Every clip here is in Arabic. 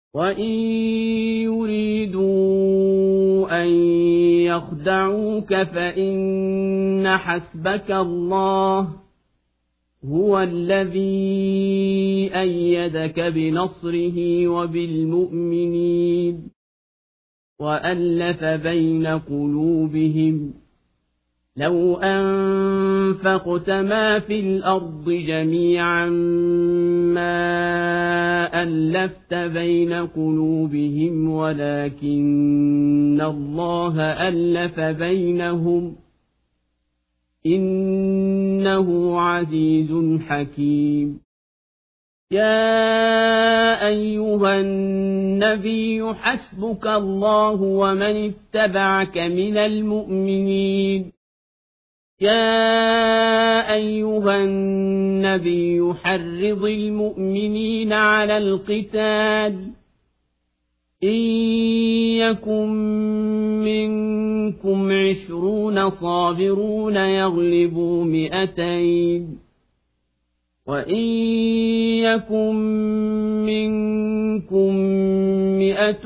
وَإِن يُرِيدُوا أَن يَخْدَعُوكَ فَإِنَّ حَسْبَكَ اللَّهُ هُوَ الَّذِي أَيَّدَكَ بِنَصْرِهِ وَبِالْمُؤْمِنِينَ وَأَلَّفَ بَيْنَ قُلُوبِهِمْ لَوْ أَنفَقْتَ مَا فِي الْأَرْضِ جَمِيعًا مَا أَلَّفْتَ بَيْنَ قُلُوبِهِمْ وَلَكِنَّ اللَّهَ أَلَّفَ بَيْنَهُمْ إِنَّهُ عَزِيزٌ حَكِيمٌ يَا أَيُّهَا النَّبِيُّ حَسْبُكَ اللَّهُ وَمَنِ اتَّبَعَكَ مِنَ الْمُؤْمِنِينَ يَا أَيُّهَا النَّبِيُّ حَرِّضِ الْمُؤْمِنِينَ عَلَى الْقِتَالِ إِن يَكُن مِّنكُمْ 20 صَابِرُونَ يَغْلِبُوا 200 وَإِن يَكُن مِّنكُم 100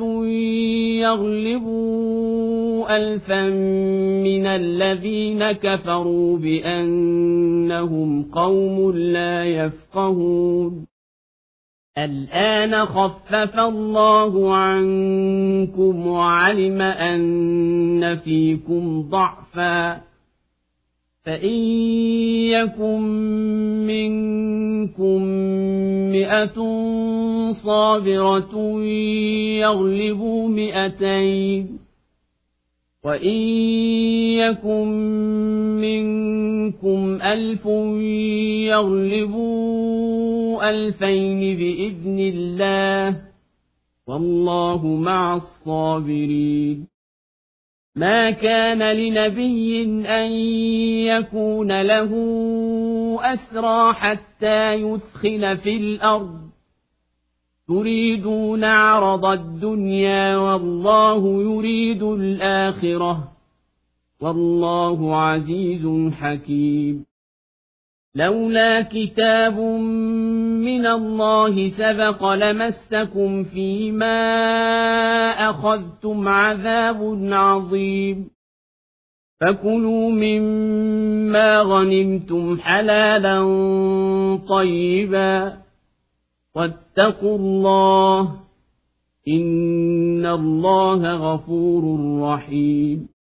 يَغْلِبُوا 1000 مِّنَ الَّذِينَ كَفَرُوا بِأَنَّهُمْ قَوْمٌ لَّا يَفْقَهُونَ الْآنَ خَفَّفَ اللَّهُ عَنكُمْ وَعَلِمَ أَنَّ فِيكُمْ ضَعْفًا فَإِن يَكُن مِّنكُم 100 صَابِرَةٌ يَغْلِبُوا 200 وَإِن يَكُن مِّنكُمْ 1000 يَغْلِبُوا 2000 بِإِذْنِ اللَّهِ وَاللَّهُ مَعَ الصَّابِرِينَ مَا كَانَ لِنَبِيٍّ أَن يَكُونَ لَهُ أَسْرَىٰ حَتَّىٰ يُثْخِنَ فِي الْأَرْضِ تُرِيدُونَ عَرَضَ الدُّنْيَا وَاللَّهُ يُرِيدُ الْآخِرَةَ وَاللَّهُ عَزِيزٌ حَكِيمٌ لولا كتاب من الله سبق لمسكم فيما أخذتم عذاب عظيم فكلوا مما غنمتم حلالا طيبا واتقوا الله إن الله غفور رحيم